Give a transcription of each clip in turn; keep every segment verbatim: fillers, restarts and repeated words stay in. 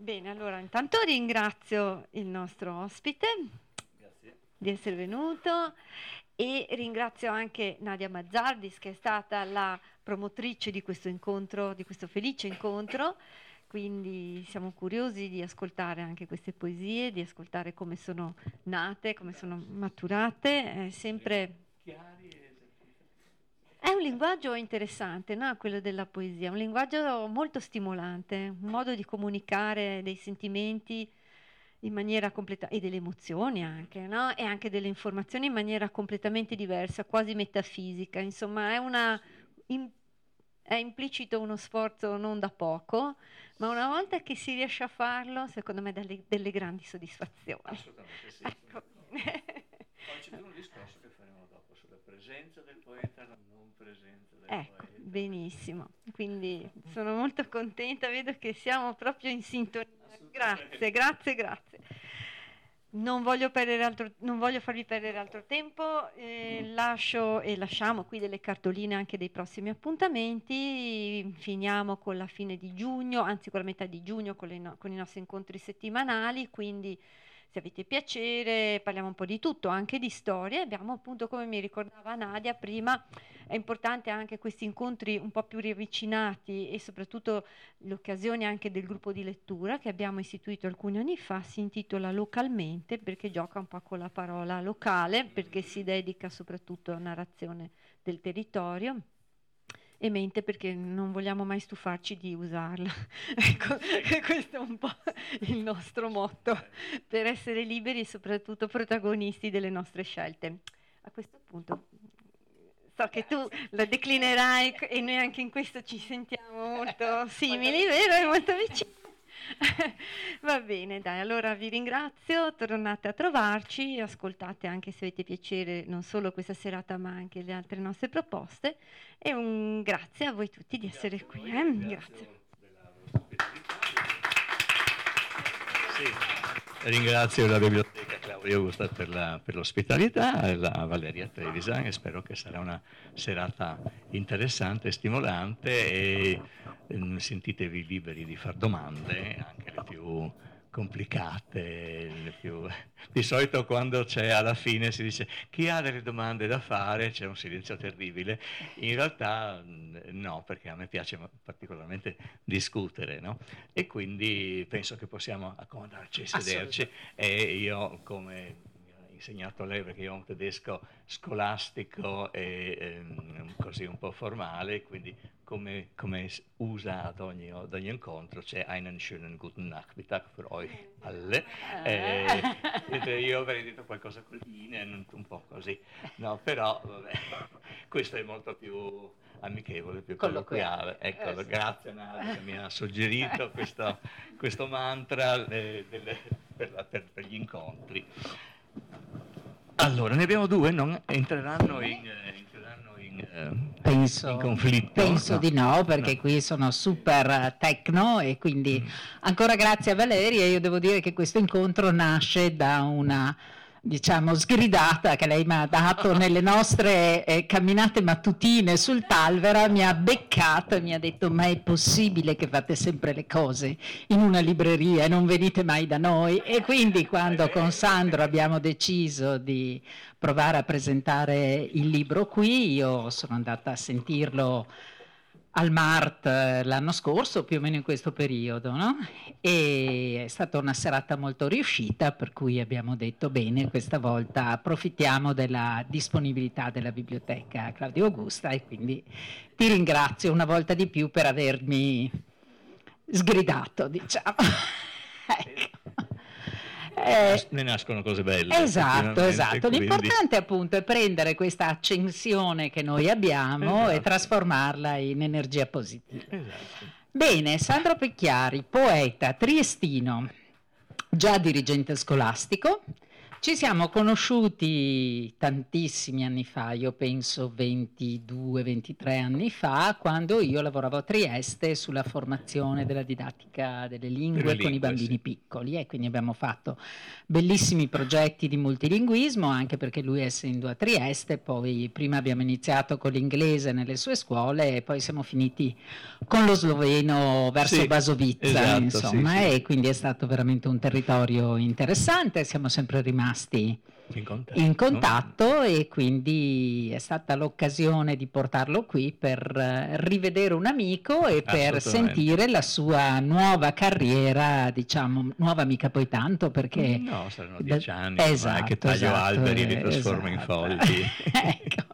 Bene, allora intanto ringrazio il nostro ospite Grazie. di essere venuto e ringrazio anche Nadia Mazzardis, che è stata la promotrice di questo incontro, di questo felice incontro. Quindi siamo curiosi di ascoltare anche queste poesie, di ascoltare come sono nate, come sono maturate. È sempre Chiari e è un linguaggio interessante, no? Quello della poesia, un linguaggio molto stimolante, un modo di comunicare dei sentimenti in maniera completa e delle emozioni anche, no? E anche delle informazioni in maniera completamente diversa, quasi metafisica. Insomma, è una in- è implicito uno sforzo non da poco, ma una volta che si riesce a farlo, secondo me dà delle, delle grandi soddisfazioni. assolutamente sì. Ecco. Poi c'è un discorso che faremo dopo sulla presenza del poeta e la non presenza del Ecco, poeta. benissimo. Quindi sono molto contenta, vedo che siamo proprio in sintonia. Grazie, grazie, grazie. Non voglio perdere altro, non voglio farvi perdere altro tempo, eh, lascio e lasciamo qui delle cartoline anche dei prossimi appuntamenti. Finiamo con la fine di giugno, anzi con la metà di giugno con, le no- con i nostri incontri settimanali, quindi se avete piacere parliamo un po' di tutto, anche di storie. Abbiamo appunto, come mi ricordava Nadia prima, è importante anche questi incontri un po' più ravvicinati e soprattutto l'occasione anche del gruppo di lettura che abbiamo istituito alcuni anni fa, si intitola Localmente, perché gioca un po' con la parola locale, perché si dedica soprattutto a narrazione del territorio, e mente perché non vogliamo mai stufarci di usarla. Ecco, questo è un po' il nostro motto, per essere liberi e soprattutto protagonisti delle nostre scelte. A questo punto so che tu la declinerai e noi anche in questo ci sentiamo molto simili, vero? E molto vicini. Va bene, dai, allora vi ringrazio, tornate a trovarci, ascoltate anche se avete piacere non solo questa serata ma anche le altre nostre proposte e un grazie a voi tutti di essere Grazie a qui. voi, Eh? ringrazio Grazie. della vostra ospitalità. Sì, ringrazio la biblioteca Claudio Augusta per, la, per l'ospitalità e la Valeria Trevisan e spero che sarà una serata interessante e stimolante e eh, sentitevi liberi di fare domande, anche le più complicate, le più... di solito quando c'è alla fine si dice chi ha delle domande da fare, c'è un silenzio terribile, in realtà no, perché a me piace particolarmente discutere, no? E quindi penso che possiamo accomodarci e sederci e io come insegnato a lei perché io ho un tedesco scolastico e ehm, così un po' formale, quindi come, come usa ad ogni, ad ogni incontro c'è einen schönen guten Nachmittag für euch alle. Eh, io avrei detto qualcosa con Ihnen, un po' così, no, però vabbè, questo è molto più amichevole, più colloquiale. Ecco, eh, grazie Nadia che mi ha suggerito questo, questo mantra eh, delle, per, la, per, per gli incontri. Allora, ne abbiamo due, non entreranno in, eh, entreranno in, eh, penso, in conflitto? Penso no. di no, perché no. qui sono super tecno e quindi mm. ancora grazie a Valeria. Io devo dire che questo incontro nasce da una, diciamo, sgridata che lei mi ha dato nelle nostre eh, camminate mattutine sul Talvera. Mi ha beccato e mi ha detto: ma è possibile che fate sempre le cose in una libreria e non venite mai da noi? E quindi quando con Sandro abbiamo deciso di provare a presentare il libro qui, io sono andata a sentirlo al Mart l'anno scorso, più o meno in questo periodo, no? E è stata una serata molto riuscita, per cui abbiamo detto bene, questa volta approfittiamo della disponibilità della biblioteca Claudio Augusta e quindi ti ringrazio una volta di più per avermi sgridato, diciamo. Ecco. Eh, ne nascono cose belle. Esatto, esatto. Quindi... L'importante appunto è prendere questa accensione che noi abbiamo esatto. e trasformarla in energia positiva. Esatto. Bene, Sandro Pecchiari, poeta triestino, già dirigente scolastico, Ci siamo conosciuti tantissimi anni fa, io penso ventidue ventitré anni fa, quando io lavoravo a Trieste sulla formazione della didattica delle lingue, Delle con lingue, i bambini sì. piccoli, e quindi abbiamo fatto bellissimi progetti di multilinguismo, anche perché lui, essendo a Trieste, poi prima abbiamo iniziato con l'inglese nelle sue scuole e poi siamo finiti con lo sloveno verso Sì, Basovizza, esatto, insomma, sì, sì. e quindi è stato veramente un territorio interessante, siamo sempre rimasti In contatto. in contatto e quindi è stata l'occasione di portarlo qui per eh, rivedere un amico e per Assolutamente. sentire la sua nuova carriera, diciamo, nuova mica poi tanto, perché No, saranno da- dieci anni ormai esatto, che taglio esatto, alberi e li eh, trasformo in esatto. fogli. Ecco.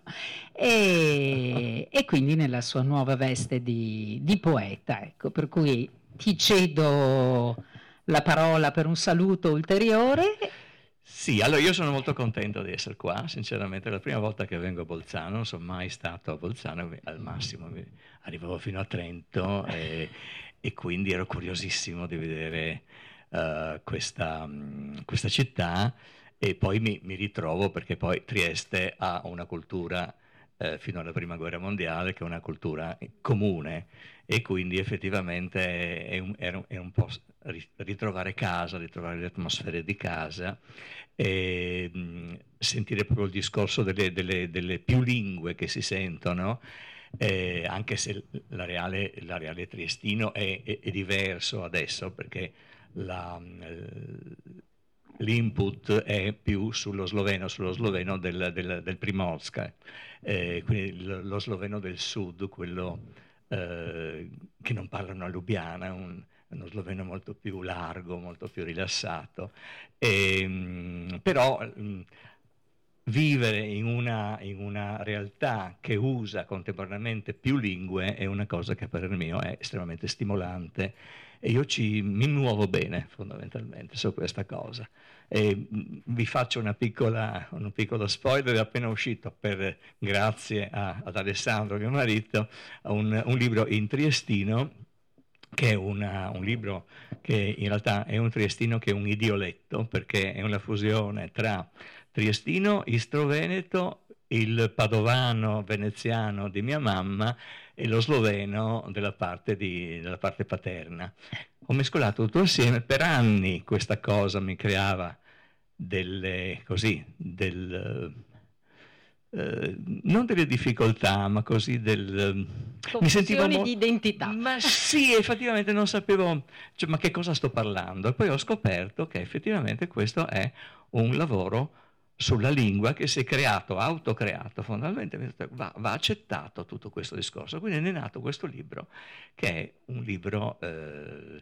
E, e quindi nella sua nuova veste di, di poeta, ecco, per cui ti cedo la parola per un saluto ulteriore. Sì, allora io sono molto contento di essere qua, sinceramente è la prima volta che vengo a Bolzano, non sono mai stato a Bolzano, al massimo mi- arrivavo fino a Trento e, e quindi ero curiosissimo di vedere eh, questa, mh, questa città e poi mi, mi ritrovo perché poi Trieste ha una cultura eh, fino alla prima guerra mondiale che è una cultura comune e quindi effettivamente è un, era un- è un po' ri- ritrovare casa, ritrovare le atmosfere di casa e mh, sentire proprio il discorso delle, delle- delle più lingue che si sentono, eh, anche se la reale, la reale triestino è, è- è diverso adesso perché la, eh, l'input è più sullo sloveno, sullo sloveno del, del, del Primorska, eh, quindi lo, lo sloveno del sud, quello eh, che non parlano a Lubiana, un, uno sloveno molto più largo, molto più rilassato. E, mh, però mh, vivere in una, in una realtà che usa contemporaneamente più lingue è una cosa che per il mio è estremamente stimolante e io ci, mi muovo bene fondamentalmente su questa cosa. E mh, vi faccio una piccola, un piccolo spoiler, è appena uscito per, grazie a- ad Alessandro, mio marito, un, un libro in triestino che è una- un libro che in realtà è un triestino che è un idioletto perché è una fusione tra triestino, istroveneto, il padovano veneziano di mia mamma e lo sloveno della parte, di- della parte paterna. Ho mescolato tutto assieme, per anni questa cosa mi creava delle, così, del, eh, non delle difficoltà, ma così del... mi sentivo Confusioni mo- di identità. Ma sì, effettivamente non sapevo, cioè, ma che cosa sto parlando? E poi ho scoperto che effettivamente questo è un lavoro sulla lingua che si è creato, autocreato, fondamentalmente va, va accettato tutto questo discorso. Quindi ne è nato questo libro, che è un libro eh,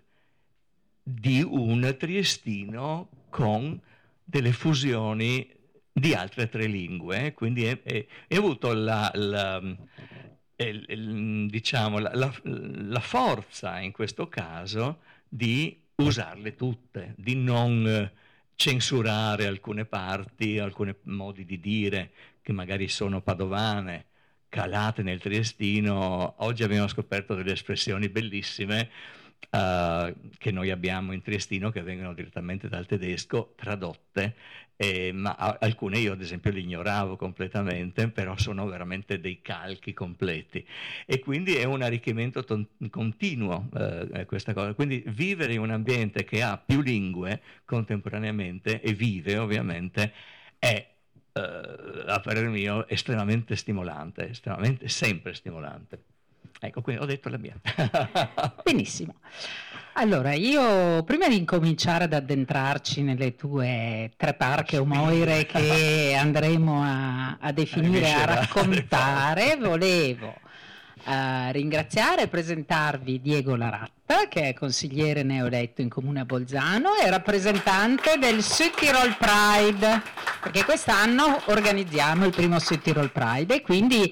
di un triestino con delle fusioni di altre tre lingue, quindi è, è, è avuto la, la, il- il- diciamo, la, la- la forza in questo caso di usarle tutte, di non eh, censurare alcune parti, alcuni modi di dire che magari sono padovane, calate nel triestino. Oggi abbiamo scoperto delle espressioni bellissime eh, che noi abbiamo in triestino che vengono direttamente dal tedesco, tradotte, eh, ma a- alcune io ad esempio le ignoravo completamente, però sono veramente dei calchi completi e quindi è un arricchimento ton- continuo eh, questa cosa. Quindi vivere in un ambiente che ha più lingue contemporaneamente e vive ovviamente è eh, a parer mio estremamente stimolante, estremamente sempre stimolante. Ecco, quindi ho detto la mia. Benissimo. Allora, io prima di incominciare ad addentrarci nelle tue tre parche o moire che andremo a, a definire, a raccontare, volevo eh, ringraziare e presentarvi Diego Laratta, che è consigliere neoeletto in Comune a Bolzano e rappresentante del Südtirol Pride, perché quest'anno organizziamo il primo Südtirol Pride e quindi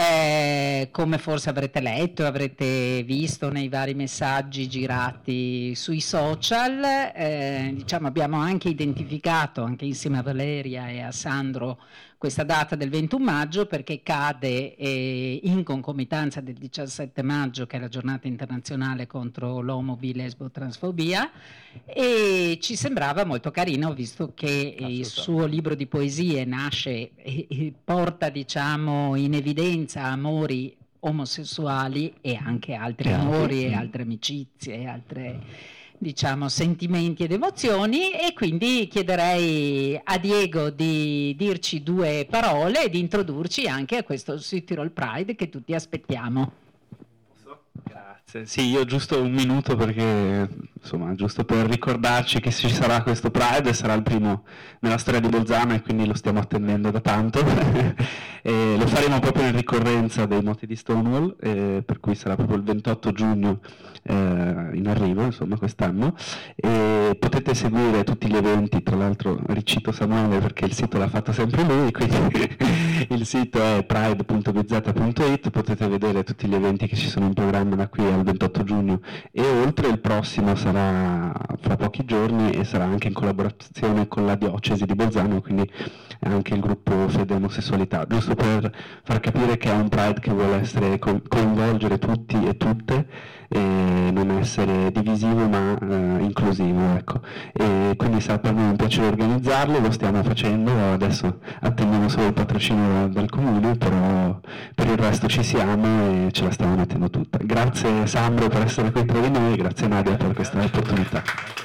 eh, come forse avrete letto e avrete visto nei vari messaggi girati sui social, eh, diciamo abbiamo anche identificato, anche insieme a Valeria e a Sandro, questa data del ventuno maggio perché cade eh, in concomitanza del diciassette maggio, che è la giornata internazionale contro contro l'omo-bi-lesbo-transfobia, e ci sembrava molto carino, visto che il suo libro di poesie nasce e, e porta, diciamo, in evidenza amori omosessuali e anche altri amori e altre amicizie e altre, diciamo, sentimenti ed emozioni, e quindi chiederei a Diego di dirci due parole e di introdurci anche a questo Sud Tirol Pride che tutti aspettiamo. Grazie. Sì, io giusto un minuto perché, insomma, giusto per ricordarci che ci sarà questo Pride, sarà il primo nella storia di Bolzano e quindi lo stiamo attendendo da tanto. E lo faremo proprio in ricorrenza dei moti di Stonewall, eh, per cui sarà proprio il ventotto giugno eh, in arrivo, insomma, quest'anno. E potete seguire tutti gli eventi, tra l'altro ricito Samuele perché il sito l'ha fatto sempre lui, quindi il sito è pride punto b z punto i t, potete vedere tutti gli eventi che ci sono in programma da qui al ventotto giugno, e oltre il prossimo sarà fra pochi giorni e sarà anche in collaborazione con la diocesi di Bolzano, quindi anche il gruppo Fede Omosessualità, giusto per far capire che è un Pride che vuole essere co- coinvolgere tutti e tutte e non essere divisivo ma eh, inclusivo, ecco. E quindi sarà per noi un piacere organizzarlo, lo stiamo facendo, adesso attendiamo solo il patrocinio dal comune, però per il resto ci siamo e ce la stiamo mettendo tutta. Grazie Sandro per essere qui tra di noi, grazie Nadia per questa opportunità.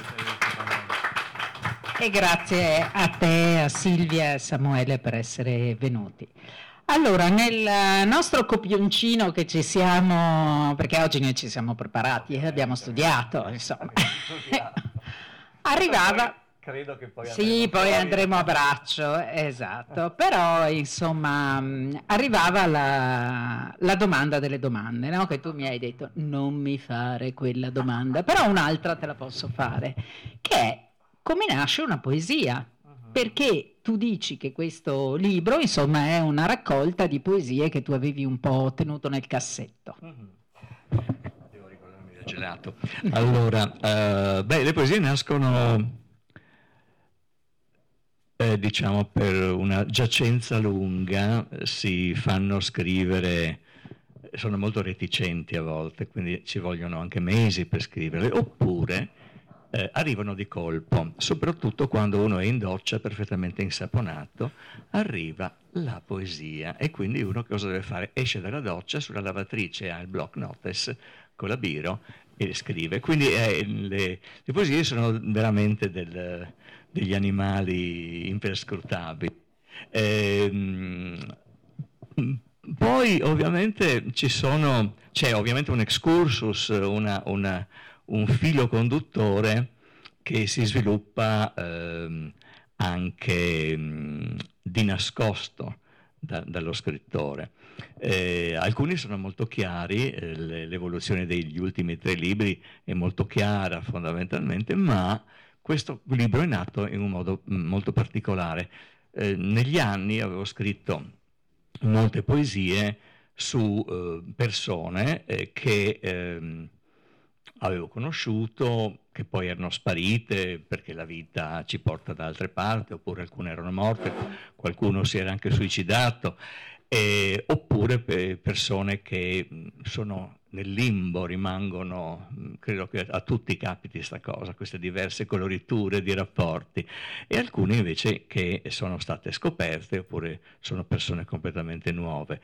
E grazie a te, a Silvia e a Samuele per essere venuti. Allora, nel nostro copioncino che ci siamo, perché oggi noi ci siamo preparati, eh, abbiamo studiato, insomma, arrivava... Credo che poi sì, poi andremo a braccio, esatto, però insomma arrivava la, la domanda delle domande, no? Che tu mi hai detto non mi fare quella domanda, però un'altra te la posso fare, che è come nasce una poesia, perché tu dici che questo libro insomma è una raccolta di poesie che tu avevi un po' tenuto nel cassetto. Devo ricordarmi del gelato. Allora, uh, beh, le poesie nascono... Eh, diciamo per una giacenza lunga, si fanno scrivere, sono molto reticenti a volte, quindi ci vogliono anche mesi per scriverle, oppure eh, arrivano di colpo, soprattutto quando uno è in doccia perfettamente insaponato, arriva la poesia e quindi uno cosa deve fare? Esce dalla doccia, sulla lavatrice ha il block notice con la biro e scrive. Quindi eh, le, le poesie sono veramente del... degli animali imperscrutabili. Ehm, poi ovviamente ci sono, c'è ovviamente un excursus, una, una, un filo conduttore che si sviluppa ehm, anche mh, di nascosto da, dallo scrittore. Eh, alcuni sono molto chiari, eh, l'evoluzione degli ultimi tre libri è molto chiara fondamentalmente, ma questo libro è nato in un modo molto particolare. Eh, negli anni avevo scritto molte poesie su eh, persone eh, che eh, avevo conosciuto, che poi erano sparite perché la vita ci porta da altre parti, oppure alcune erano morte, qualcuno si era anche suicidato, eh, oppure per persone che sono nel limbo, rimangono, credo che a tutti capiti questa cosa, queste diverse coloriture di rapporti, e alcune invece che sono state scoperte oppure sono persone completamente nuove.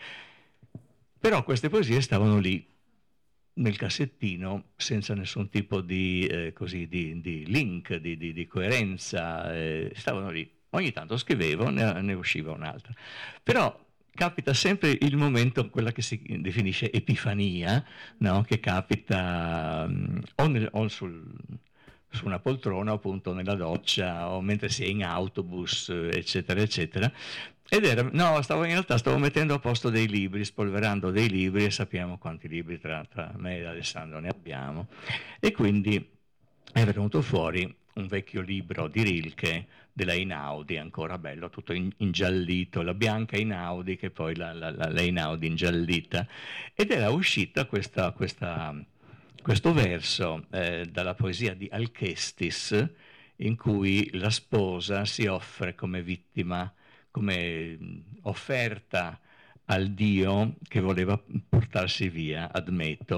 Però queste poesie stavano lì nel cassettino senza nessun tipo di, eh, così, di, di link, di, di, di coerenza, eh, stavano lì. Ogni tanto scrivevo, ne, ne usciva un'altra. Però capita sempre il momento, quella che si definisce epifania, no? Che capita um, o, nel, o sul, su una poltrona, appunto nella doccia, o mentre si è in autobus, eccetera, eccetera. Ed era, no, stavo in realtà stavo mettendo a posto dei libri, spolverando dei libri, e sappiamo quanti libri tra, tra me e Alessandro ne abbiamo. E quindi è venuto fuori un vecchio libro di Rilke, della Einaudi, ancora bello, tutto in, ingiallito, la bianca Einaudi che poi la, la, la, la Einaudi ingiallita, ed era uscita questa, questa, questo verso eh, dalla poesia di Alcestis, in cui la sposa si offre come vittima, come offerta al Dio che voleva portarsi via, Admeto,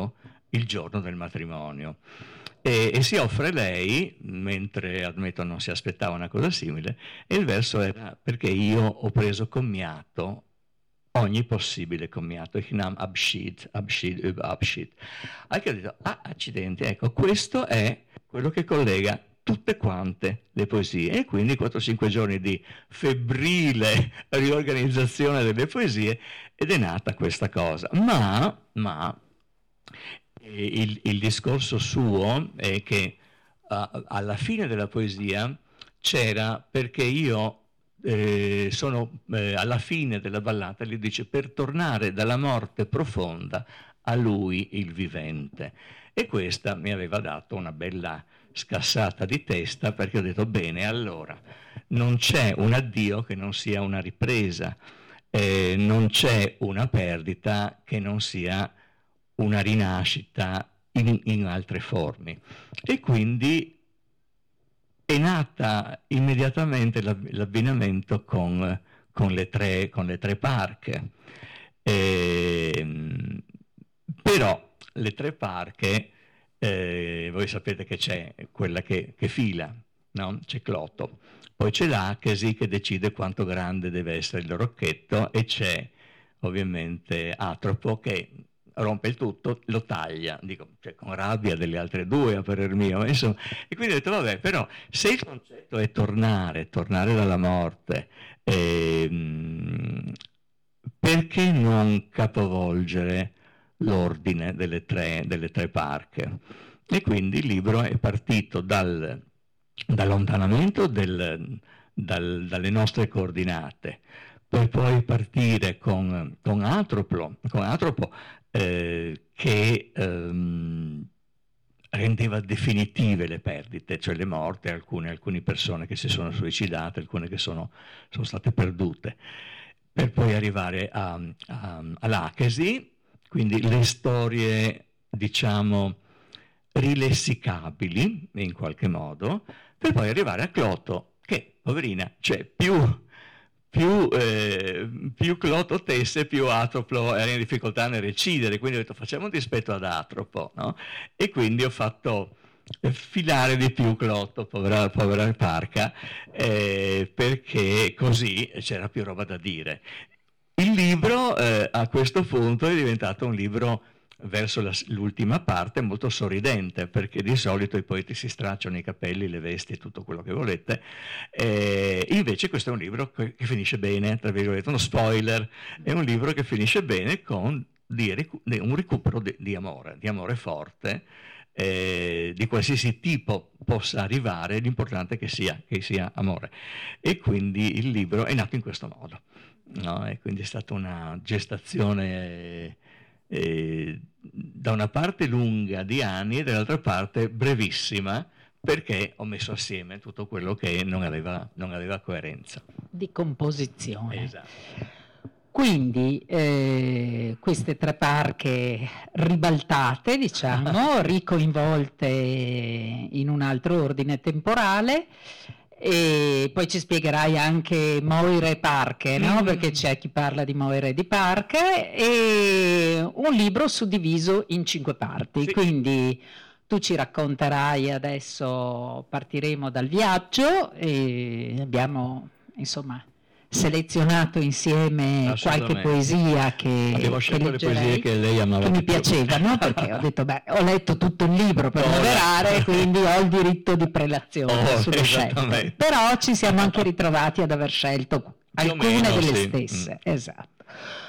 il giorno del matrimonio. E, e si offre lei, mentre Admeto non si aspettava una cosa simile, e il verso era: perché io ho preso commiato, ogni possibile commiato, ich nahm Abschied, Abschied über Abschied. Anche ho detto, ah, accidenti, ecco, questo è quello che collega tutte quante le poesie, e quindi quattro cinque giorni di febbrile riorganizzazione delle poesie, ed è nata questa cosa. Ma, ma il, il discorso suo è che uh, alla fine della poesia c'era, perché io eh, sono eh, alla fine della ballata, gli dice: per tornare dalla morte profonda a lui il vivente. E questa mi aveva dato una bella scassata di testa, perché ho detto: bene, allora non c'è un addio che non sia una ripresa, eh, non c'è una perdita che non sia una rinascita in, in altre forme. E quindi è nata immediatamente l'abbinamento con, con, le tre, con le tre parche. E, però le tre parche, eh, voi sapete che c'è quella che, che fila, no? C'è Cloto, poi c'è l'Achesi che decide quanto grande deve essere il rocchetto, e c'è ovviamente Atropo che rompe il tutto, lo taglia, dico, cioè, con rabbia delle altre due a parer mio, insomma. E quindi ho detto: vabbè, però se il concetto è tornare, tornare dalla morte, ehm, perché non capovolgere l'ordine delle tre, delle tre parche? E quindi il libro è partito dal, dall'allontanamento del, dal, dalle nostre coordinate, per poi partire con, con Atropo, con Atropo eh, che ehm, rendeva definitive le perdite, cioè le morte, alcune, alcune persone che si sono suicidate, alcune che sono, sono state perdute, per poi arrivare a, a, all'Achesi, quindi le storie, diciamo, rilessicabili in qualche modo, per poi arrivare a Cloto, che, poverina, cioè più... Più, eh, più Cloto tesse, più Atropo era in difficoltà nel recidere, quindi ho detto: facciamo un dispetto ad Atropo, no? E quindi ho fatto filare di più Cloto, povera, povera parca, eh, perché così c'era più roba da dire. Il libro eh, a questo punto è diventato un libro, verso la, l'ultima parte, molto sorridente, perché di solito i poeti si stracciano i capelli, le vesti e tutto quello che volete, eh, invece questo è un libro che, che finisce bene, tra virgolette, uno spoiler, è un libro che finisce bene con di, di, un recupero di, di amore, di amore forte, eh, di qualsiasi tipo possa arrivare, l'importante è che sia, che sia amore. E quindi il libro è nato in questo modo, no? E quindi è stata una gestazione... Eh, da una parte lunga di anni e dall'altra parte brevissima, perché ho messo assieme tutto quello che non aveva, non aveva coerenza di composizione. Esatto. Quindi eh, queste tre parche ribaltate, diciamo, ricoinvolte in un altro ordine temporale. E poi ci spiegherai anche Moire Parche, no? Mm. Perché c'è chi parla di Moire di Parche, e un libro suddiviso in cinque parti, sì. Quindi tu ci racconterai adesso, partiremo dal viaggio, e abbiamo insomma selezionato insieme qualche poesia che, abbiamo scelto che le poesie che lei amava, che mi piacevano, perché ho detto beh, ho letto tutto il libro per moderare, quindi ho il diritto di prelazione oh, sulle scelte, però ci siamo anche ritrovati ad aver scelto alcune meno, delle sì. stesse, mm. esatto.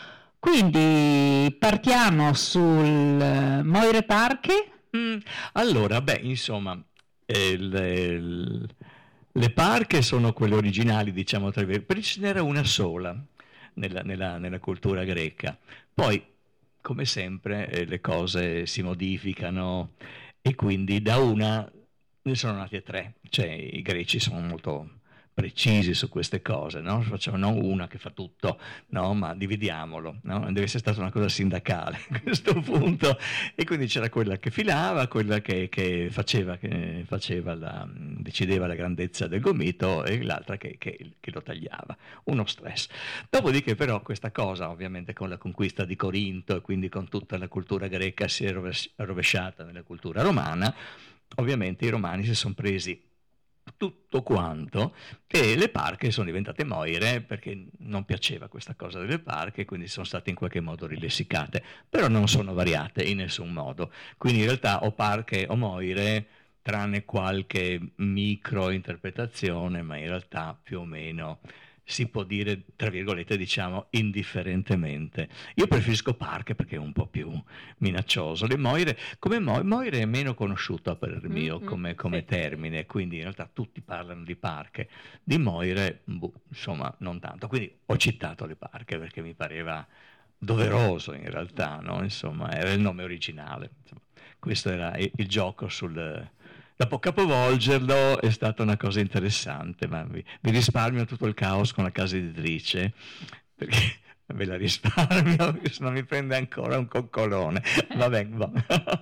Quindi partiamo sul Moire Parche. Mm. Allora, beh, insomma, il, il le parche sono quelle originali, diciamo, tra virgolette, perché ce n'era una sola nella, nella, nella cultura greca. Poi, come sempre, eh, le cose si modificano, e quindi da una ne sono nate tre. Cioè, i greci sono molto precisi su queste cose, no? Facciamo non una che fa tutto, no? Ma dividiamolo, no? Deve essere stata una cosa sindacale a questo punto, e quindi c'era quella che filava, quella che, che faceva, che faceva la, decideva la grandezza del gomito e l'altra che, che, che lo tagliava. Uno stress. Dopodiché però questa cosa, ovviamente con la conquista di Corinto e quindi con tutta la cultura greca, si è rovesciata nella cultura romana. Ovviamente i romani si sono presi tutto quanto e le parche sono diventate moire perché non piaceva questa cosa delle parche, quindi sono state in qualche modo rilessicate, però non sono variate in nessun modo, quindi in realtà o parche o moire, tranne qualche micro interpretazione, ma in realtà più o meno si può dire, tra virgolette, diciamo, indifferentemente. Io preferisco parche perché è un po' più minaccioso. Le moire, come mo- moire è meno conosciuto per il mio mm-hmm, come, come sì. termine, quindi in realtà tutti parlano di parche. Di moire, boh, insomma, non tanto. Quindi ho citato le parche perché mi pareva doveroso in realtà, no? Insomma, era il nome originale. Insomma, questo era il, il gioco sul... Dopo capovolgerlo è stata una cosa interessante, ma vi, vi risparmio tutto il caos con la casa editrice, perché ve la risparmio, se no mi prende ancora un coccolone. Va bene, va.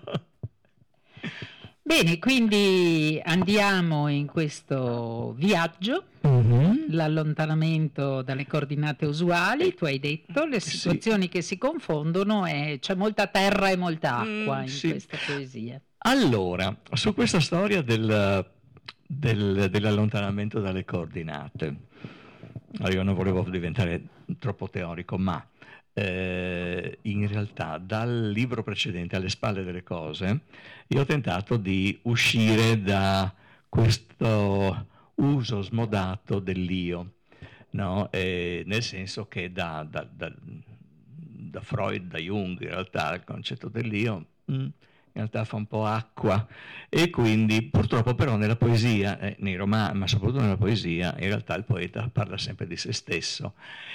Bene, quindi andiamo in questo viaggio, mm-hmm. l'allontanamento dalle coordinate usuali, tu hai detto, le situazioni sì. che si confondono e c'è molta terra e molta acqua mm, in sì. questa poesia. Allora, su questa storia del, del, dell'allontanamento dalle coordinate, io non volevo diventare troppo teorico, ma eh, in realtà dal libro precedente, Alle spalle delle cose, io ho tentato di uscire da questo uso smodato dell'io, no? E nel senso che da, da, da, da Freud, da Jung, in realtà il concetto dell'io... Mm, in realtà fa un po' acqua e quindi purtroppo però nella poesia, eh, nei romani, ma soprattutto nella poesia, in realtà il poeta parla sempre di se stesso,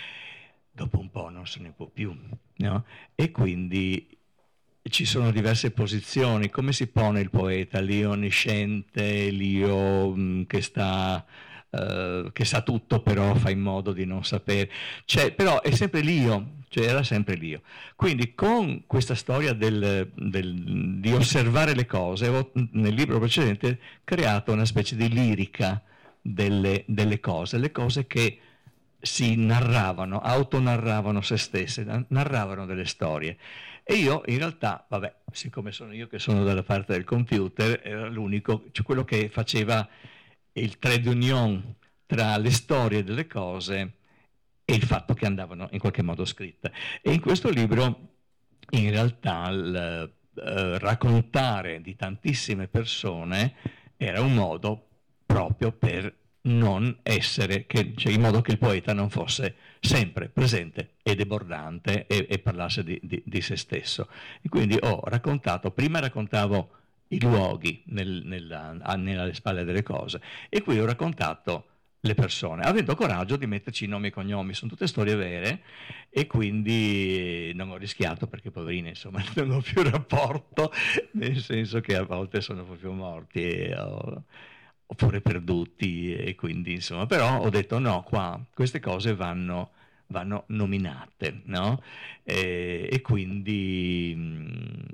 dopo un po' non se ne può più, no? E quindi ci sono diverse posizioni, come si pone il poeta, l'io onnisciente, l'io mh, che sta... Uh, che sa tutto però fa in modo di non sapere, cioè, però è sempre l'io, cioè era sempre l'io. Quindi con questa storia del, del, di osservare le cose, ho nel libro precedente creato una specie di lirica delle, delle cose, le cose che si narravano, autonarravano se stesse, narravano delle storie. E io in realtà, vabbè, siccome sono io che sono dalla parte del computer, era l'unico, cioè quello che faceva il trade union tra le storie delle cose e il fatto che andavano in qualche modo scritte. E in questo libro in realtà il uh, raccontare di tantissime persone era un modo proprio per non essere, che, cioè in modo che il poeta non fosse sempre presente e debordante e, e parlasse di, di, di se stesso. E quindi ho raccontato, prima raccontavo i luoghi nel, nella, nelle spalle delle cose e qui ho raccontato le persone, avendo coraggio di metterci i nomi e cognomi, sono tutte storie vere e quindi non ho rischiato perché poverini insomma non ho più rapporto, nel senso che a volte sono proprio morti e ho, oppure perduti e quindi insomma, però ho detto no, qua queste cose vanno, vanno nominate, no? E, e quindi mh,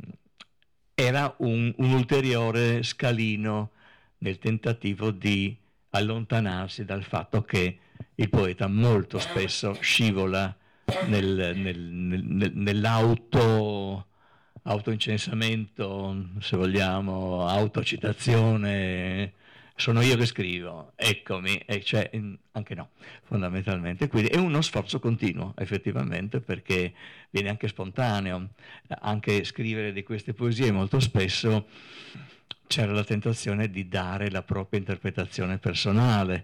era un, un ulteriore scalino nel tentativo di allontanarsi dal fatto che il poeta molto spesso scivola nel, nel, nel, nell'auto autoincensamento, se vogliamo, autocitazione, sono io che scrivo, eccomi, e cioè, anche no, fondamentalmente. Quindi è uno sforzo continuo, effettivamente, perché viene anche spontaneo. Anche scrivere di queste poesie molto spesso c'era la tentazione di dare la propria interpretazione personale.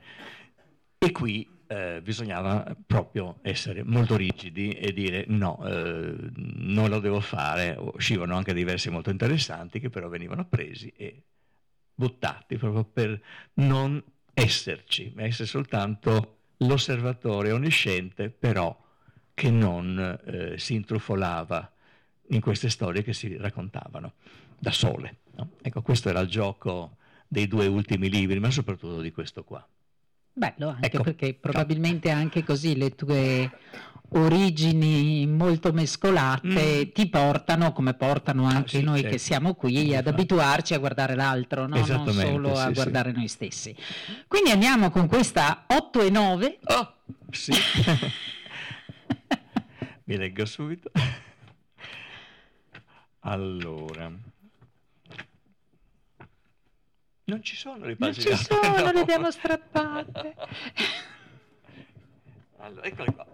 E qui eh, bisognava proprio essere molto rigidi e dire no, eh, non lo devo fare. Uscivano anche dei versi molto interessanti che però venivano presi e buttati proprio per non esserci, ma essere soltanto l'osservatore onnisciente, però che non eh, si intrufolava in queste storie che si raccontavano da sole, no? Ecco, questo era il gioco dei due ultimi libri, ma soprattutto di questo qua. Bello, anche Ecco. perché probabilmente anche così le tue origini molto mescolate Mm. ti portano, come portano anche sì, noi certo. che siamo qui, ad Infatti. abituarci a guardare l'altro, no? Non Esattamente, solo a sì, sì. guardare noi stessi. Quindi andiamo con questa otto e nove. Oh, sì. Vi leggo subito. Allora, non ci sono le Non pagine. ci sono, no. le abbiamo strappate. Allora, eccole qua.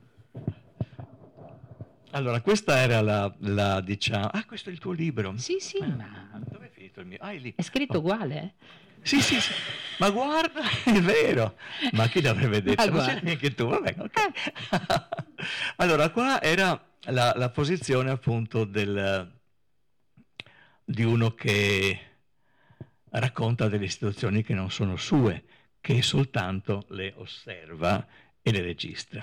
Allora, questa era la, la, diciamo... Ah, questo è il tuo libro. Sì, sì, Ah, ma dove è finito il mio? Ah, è lì. è scritto Oh. uguale, eh? Sì, sì, sì. Ma guarda, è vero. Ma chi l'avrebbe detto? Ma Non guarda. c'è neanche tu, vabbè, ok. Allora, qua era la, la posizione appunto del, di uno che racconta delle situazioni che non sono sue, che soltanto le osserva e le registra.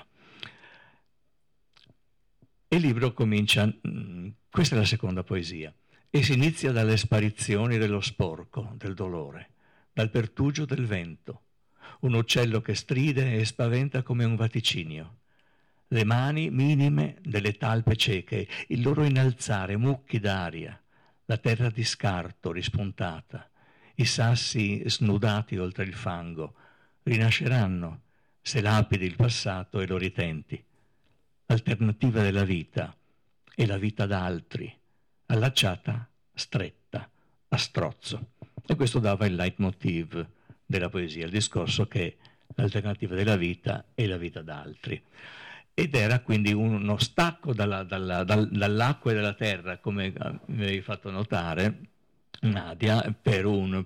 E il libro comincia, mh, questa è la seconda poesia, e si inizia dalle sparizioni dello sporco, del dolore, dal pertugio del vento, un uccello che stride e spaventa come un vaticinio, le mani minime delle talpe cieche, il loro innalzare mucchi d'aria, la terra di scarto rispuntata, i sassi snudati oltre il fango, rinasceranno se lapidi il passato e lo ritenti. Alternativa della vita e la vita d'altri, allacciata, stretta, a strozzo. E questo dava il leitmotiv della poesia, il discorso che l'alternativa della vita è la vita d'altri. Ed era quindi uno stacco dalla, dalla, dal, dall'acqua e dalla terra, come mi avevi fatto notare, Nadia, per un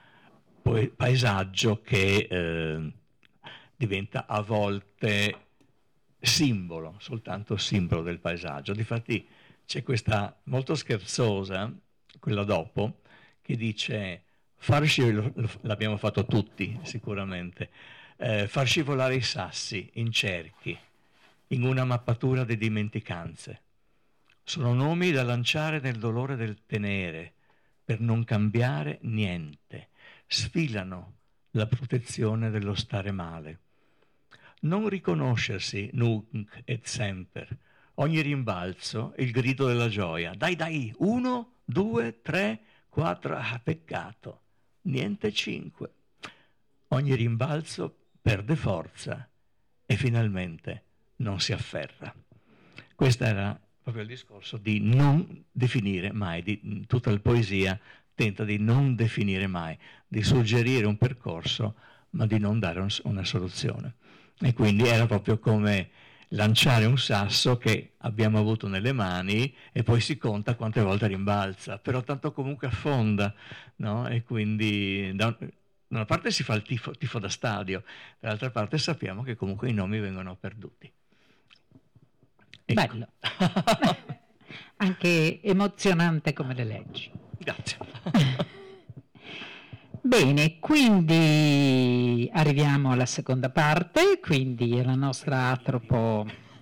paesaggio che eh, diventa a volte simbolo, soltanto simbolo del paesaggio. Difatti c'è questa molto scherzosa, quella dopo, che dice far scivolare, l'abbiamo fatto tutti sicuramente, eh, far scivolare i sassi in cerchi, in una mappatura di dimenticanze. Sono nomi da lanciare nel dolore del tenere, per non cambiare niente. Sfilano la protezione dello stare male. Non riconoscersi nunc et semper, ogni rimbalzo il grido della gioia. Dai, dai, uno, due, tre, quattro, ah, peccato, niente cinque. Ogni rimbalzo perde forza e finalmente non si afferra. Questo era proprio il discorso di non definire mai, di, tutta la poesia tenta di non definire mai, di suggerire un percorso, ma di non dare un, una soluzione. E quindi era proprio come lanciare un sasso che abbiamo avuto nelle mani e poi si conta quante volte rimbalza, però tanto comunque affonda, no? E quindi da, da una parte si fa il tifo, tifo da stadio, dall'altra parte sappiamo che comunque i nomi vengono perduti. Ecco. Bello. Anche emozionante come le leggi. Grazie. Bene, quindi arriviamo alla seconda parte, quindi alla nostra atropo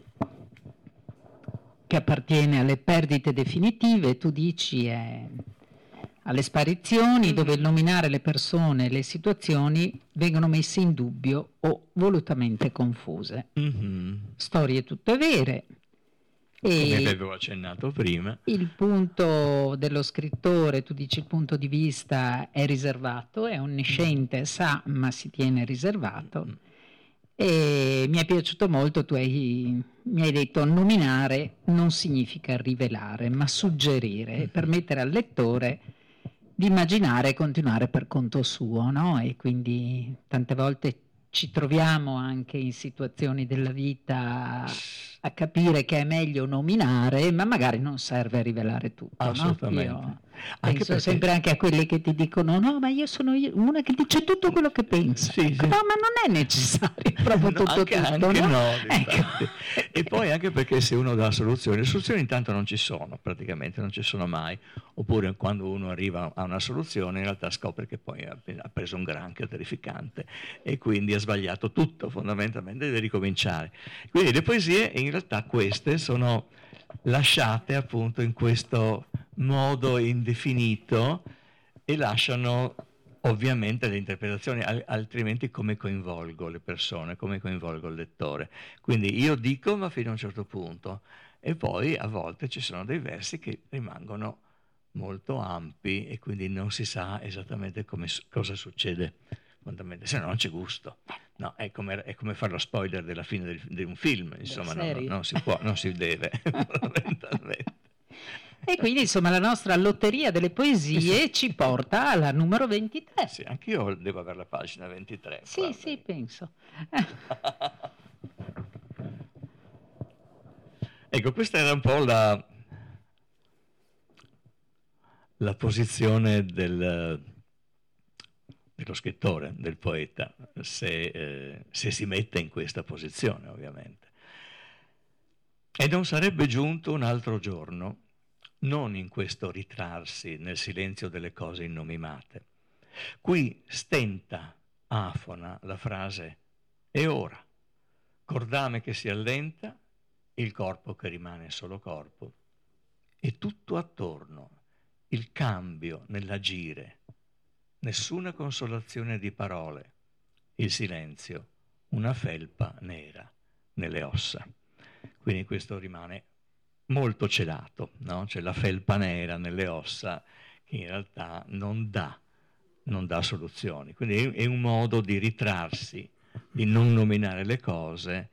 che appartiene alle perdite definitive, tu dici è alle sparizioni, dove il nominare le persone e le situazioni vengono messe in dubbio o volutamente confuse. Mm-hmm. Storie tutte vere. E come avevo accennato prima. Il punto dello scrittore, tu dici il punto di vista è riservato, è onnisciente, sa ma si tiene riservato. E mi è piaciuto molto, tu hai, mi hai detto nominare non significa rivelare ma suggerire, permettere al lettore di immaginare e continuare per conto suo, no? E quindi tante volte ci troviamo anche in situazioni della vita a capire che è meglio nominare, ma magari non serve a rivelare tutto. Assolutamente. No? Io Anche penso perché... sempre anche a quelli che ti dicono no, ma io sono io, una che dice tutto quello che pensa. Sì, ecco, sì. no, ma non è necessario proprio No, tutto anche, tutto, anche no? no, Ecco. E poi anche perché se uno dà soluzioni, le soluzioni intanto non ci sono, praticamente non ci sono mai, oppure quando uno arriva a una soluzione in realtà scopre che poi ha preso un granchio terrificante e quindi ha sbagliato tutto, fondamentalmente deve ricominciare. Quindi le poesie in realtà queste sono lasciate appunto in questo modo indefinito e lasciano ovviamente le interpretazioni, al- altrimenti come coinvolgo le persone, come coinvolgo il lettore. Quindi io dico ma fino a un certo punto, e poi a volte ci sono dei versi che rimangono molto ampi e quindi non si sa esattamente come, cosa succede, se no non c'è gusto. No, è come, è come fare lo spoiler della fine del- di un film, insomma, no, no, non si può, non si deve, fondamentalmente. E quindi insomma la nostra lotteria delle poesie ci porta alla numero ventitré. Sì, anch'io devo avere la pagina ventitré. Sì, guarda. sì, penso. Ecco, questa era un po' la, la posizione del, dello scrittore, del poeta, se, eh, se si mette in questa posizione, ovviamente. E non sarebbe giunto un altro giorno, non in questo ritrarsi nel silenzio delle cose innomimate. Qui stenta, afona la frase «e ora», cordame che si allenta, il corpo che rimane solo corpo, e tutto attorno, il cambio nell'agire, nessuna consolazione di parole, il silenzio, una felpa nera nelle ossa. Quindi questo rimane molto celato, no? C'è la felpa nera nelle ossa che in realtà non dà, non dà soluzioni. Quindi è, è un modo di ritrarsi, di non nominare le cose,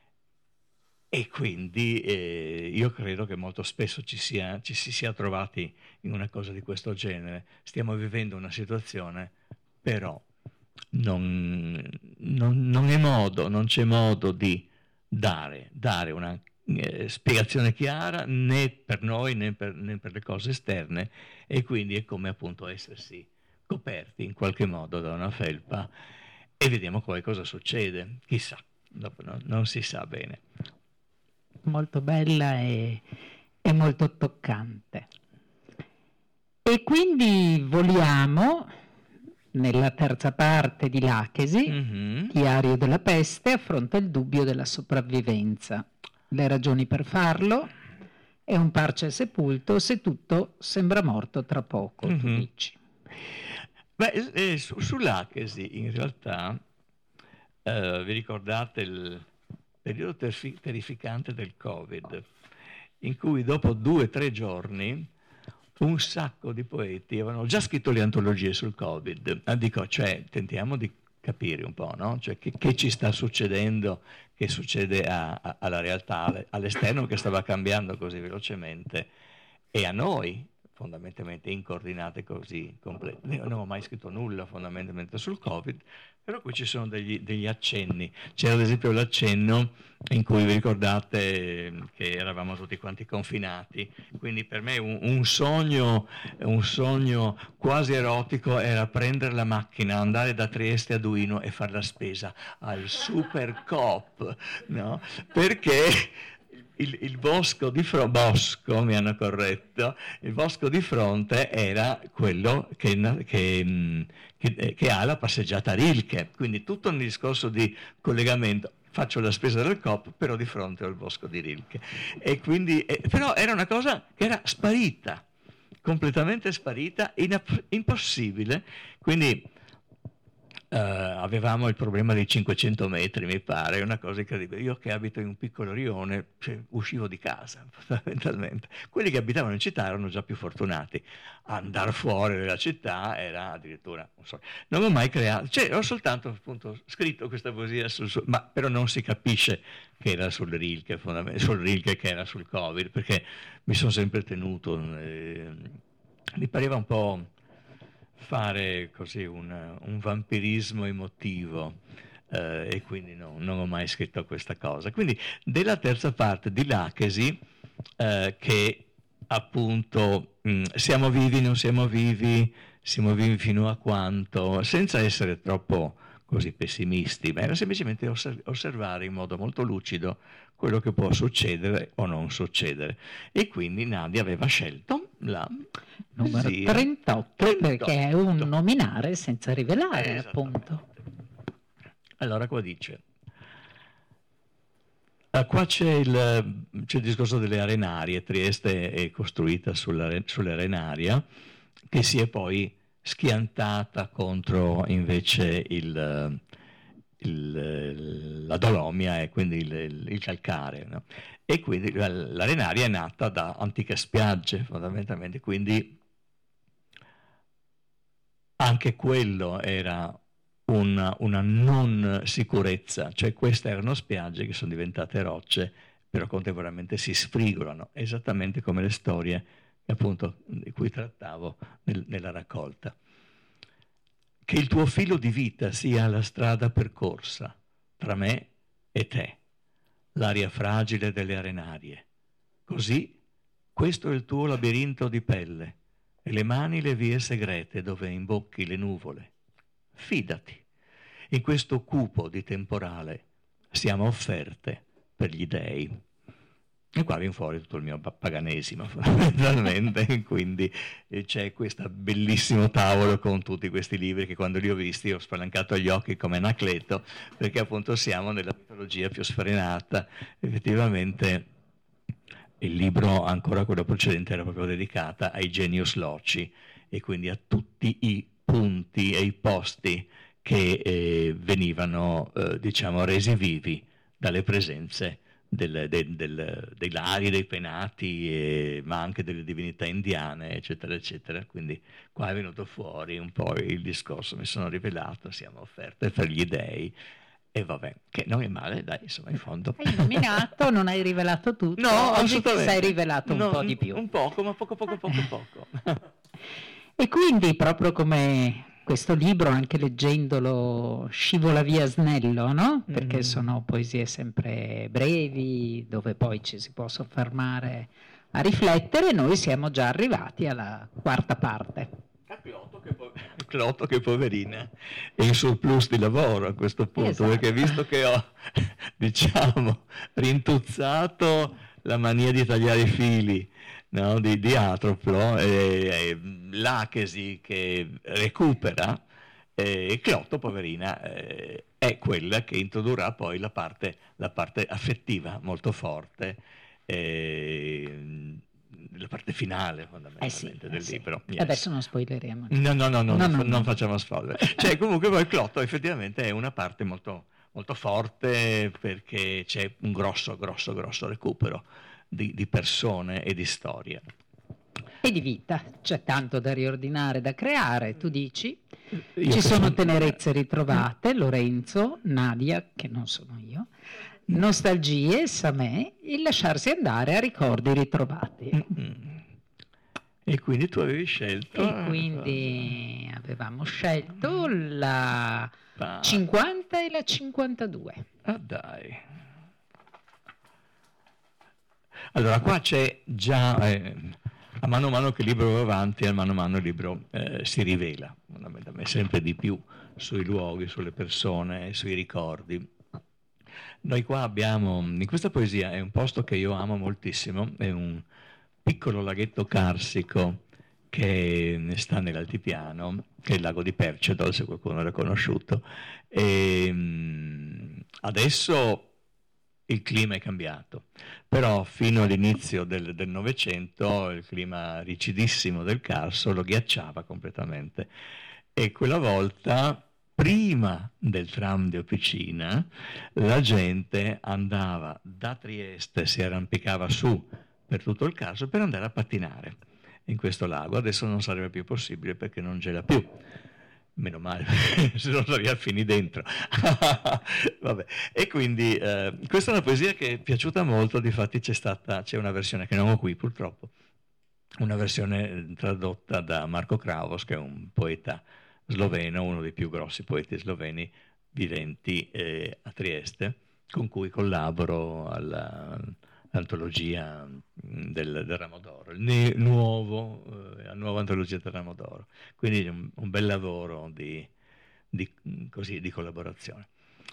e quindi eh, io credo che molto spesso ci, sia, ci si sia trovati in una cosa di questo genere. Stiamo vivendo una situazione, però non, non, non è modo, non c'è modo di dare, dare una eh, spiegazione chiara né per noi né per, né per le cose esterne, e quindi è come appunto essersi coperti in qualche modo da una felpa, e vediamo poi cosa succede, chissà, dopo no, non si sa bene. Molto bella e, e molto toccante. E quindi voliamo nella terza parte di Lachesi. Mm-hmm. Diario della peste affronta il dubbio della sopravvivenza, le ragioni per farlo, e un parce sepulto se tutto sembra morto tra poco. Mm-hmm. Tu dici. Beh, eh, su, su Lachesi in realtà eh, vi ricordate il periodo terfi- terrificante del Covid, in cui dopo due o tre giorni un sacco di poeti avevano già scritto le antologie sul Covid. Ah, dico, cioè, tentiamo di capire un po', no? Cioè, che, che ci sta succedendo, che succede a, a, alla realtà, all'esterno, che stava cambiando così velocemente, e a noi, fondamentalmente incoordinate così complete. Non avevo mai scritto nulla fondamentalmente sul Covid, però qui ci sono degli, degli accenni. C'era ad esempio l'accenno in cui vi ricordate che eravamo tutti quanti confinati, quindi per me un, un sogno un sogno quasi erotico era prendere la macchina, andare da Trieste a Duino e fare la spesa al Super Coop, no? Perché Il, il bosco di fronte, bosco mi hanno corretto, il bosco di fronte era quello che, che, che, che ha la passeggiata Rilke, quindi tutto nel discorso di collegamento. Faccio la spesa del Coop, però di fronte ho il bosco di Rilke. E quindi, eh, però era una cosa che era sparita, completamente sparita, inapp- impossibile. Quindi Uh, avevamo il problema dei cinquecento metri, mi pare, una cosa incredibile. Io che abito in un piccolo rione, cioè, uscivo di casa fondamentalmente. Quelli che abitavano in città erano già più fortunati. Andare fuori dalla città era addirittura, non so, non ho mai creato, cioè ho soltanto appunto scritto questa poesia sul, sul, ma però non si capisce che era sul Rilke, sul Rilke che era sul Covid, perché mi sono sempre tenuto, eh, mi pareva un po' fare così un, un vampirismo emotivo, eh, e quindi no, non ho mai scritto questa cosa. Quindi della terza parte di Lachesi, eh, che appunto mh, siamo vivi, non siamo vivi, siamo vivi fino a quanto, senza essere troppo così pessimisti, ma era semplicemente osser- osservare in modo molto lucido quello che può succedere o non succedere. E quindi Nadia aveva scelto la numero trentotto, trentotto, perché è un nominare senza rivelare, appunto. Allora qua dice, ah, qua c'è il, c'è il discorso delle arenarie. Trieste è costruita sulla, sull'arenaria, che si è poi schiantata contro invece il, il, la dolomia e quindi il, il, il calcare, no? E quindi l'arenaria è nata da antiche spiagge fondamentalmente, quindi anche quello era una, una non sicurezza, cioè queste erano spiagge che sono diventate rocce, però contemporaneamente si sfrigolano, esattamente come le storie appunto di cui trattavo nel, nella raccolta. Che il tuo filo di vita sia la strada percorsa tra me e te, l'aria fragile delle arenarie. Così questo è il tuo labirinto di pelle e le mani le vie segrete dove imbocchi le nuvole. Fidati, in questo cupo di temporale siamo offerte per gli dei. E qua viene fuori tutto il mio paganesimo fondamentalmente, quindi c'è questo bellissimo tavolo con tutti questi libri che quando li ho visti ho spalancato gli occhi come Anacleto, perché appunto siamo nella mitologia più sfrenata. Effettivamente il libro, ancora quello precedente, era proprio dedicata ai genius loci e quindi a tutti i punti e i posti che eh, venivano eh, diciamo resi vivi dalle presenze Del, del, del, dei lari, dei penati, eh, ma anche delle divinità indiane, eccetera, eccetera. Quindi qua è venuto fuori un po' il discorso, mi sono rivelato, siamo offerte per gli dei, e vabbè, che non è male, dai, insomma, in fondo. Hai nominato, non hai rivelato tutto, no, oggi ti sei rivelato un no, po' di più. Un poco, ma poco, poco, poco, poco. E quindi, proprio come questo libro, anche leggendolo, scivola via snello, no? Perché mm. sono poesie sempre brevi, dove poi ci si può soffermare a riflettere. Noi siamo già arrivati alla quarta parte. Clotto che, po- Clotto che poverina è in surplus di lavoro a questo punto, esatto. Perché visto che ho, diciamo, rintuzzato la mania di tagliare i fili, no, di, di Atroplo, e, e l'Achesi che recupera, e Clotto, poverina, eh, è quella che introdurrà poi la parte, la parte affettiva molto forte, eh, la parte finale fondamentalmente eh sì, del eh libro. Sì. Yes. Adesso non spoileremo. No, no, no, no, no, non, no, non no. facciamo spoiler. Cioè, comunque poi Clotto effettivamente è una parte molto, molto forte, perché c'è un grosso, grosso, grosso recupero Di, di persone e di storia. E di vita, c'è tanto da riordinare, da creare, tu dici. Io Ci sono sono... tenerezze ritrovate, Lorenzo, Nadia, che non sono io, nostalgie, Samè, il lasciarsi andare a ricordi ritrovati. Mm-hmm. E quindi tu avevi scelto... E quindi avevamo scelto la ah. cinquanta e la cinquantadue. Ah dai. Allora, qua c'è già, eh, a mano a mano che il libro va avanti, a mano a mano il libro eh, si rivela, sempre di più, sui luoghi, sulle persone, sui ricordi. Noi qua abbiamo, in questa poesia, è un posto che io amo moltissimo, è un piccolo laghetto carsico che sta nell'altipiano, che è il lago di Percedol, se qualcuno l'ha conosciuto. E, adesso il clima è cambiato, però fino all'inizio del Novecento il clima ricidissimo del Carso lo ghiacciava completamente, e quella volta, prima del tram di Officina, la gente andava da Trieste, si arrampicava su per tutto il Carso per andare a pattinare in questo lago. Adesso non sarebbe più possibile perché non gela più. Meno male, se non sarebbe finì dentro. Vabbè. E quindi eh, questa è una poesia che è piaciuta molto, difatti c'è stata, c'è una versione che non ho qui purtroppo, una versione tradotta da Marko Kravos, che è un poeta sloveno, uno dei più grossi poeti sloveni viventi eh, a Trieste, con cui collaboro alla, all'antologia del, del Ramo d'Oro, il ne, nuovo, eh, la nuova antologia del Ramo d'Oro. Quindi un, un bel lavoro di, di, così, di collaborazione.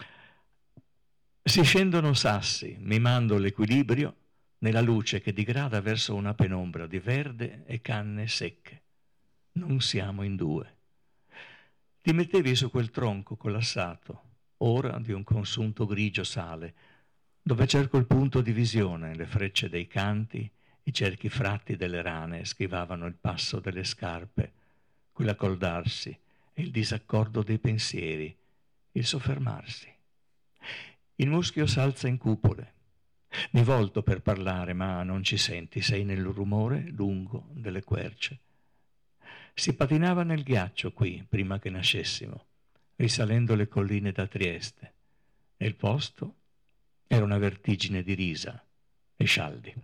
Si scendono sassi, mimando l'equilibrio, nella luce che digrada verso una penombra di verde e canne secche. Non siamo in due. Ti mettevi su quel tronco collassato, ora di un consunto grigio sale, dove cerco il punto di visione, le frecce dei canti, i cerchi fratti delle rane schivavano il passo delle scarpe, quell'accordarsi e il disaccordo dei pensieri, il soffermarsi. Il muschio s'alza in cupole. Mi volto per parlare, ma non ci senti, sei nel rumore lungo delle querce. Si patinava nel ghiaccio qui, prima che nascessimo, risalendo le colline da Trieste, e il posto era una vertigine di risa e scialdi.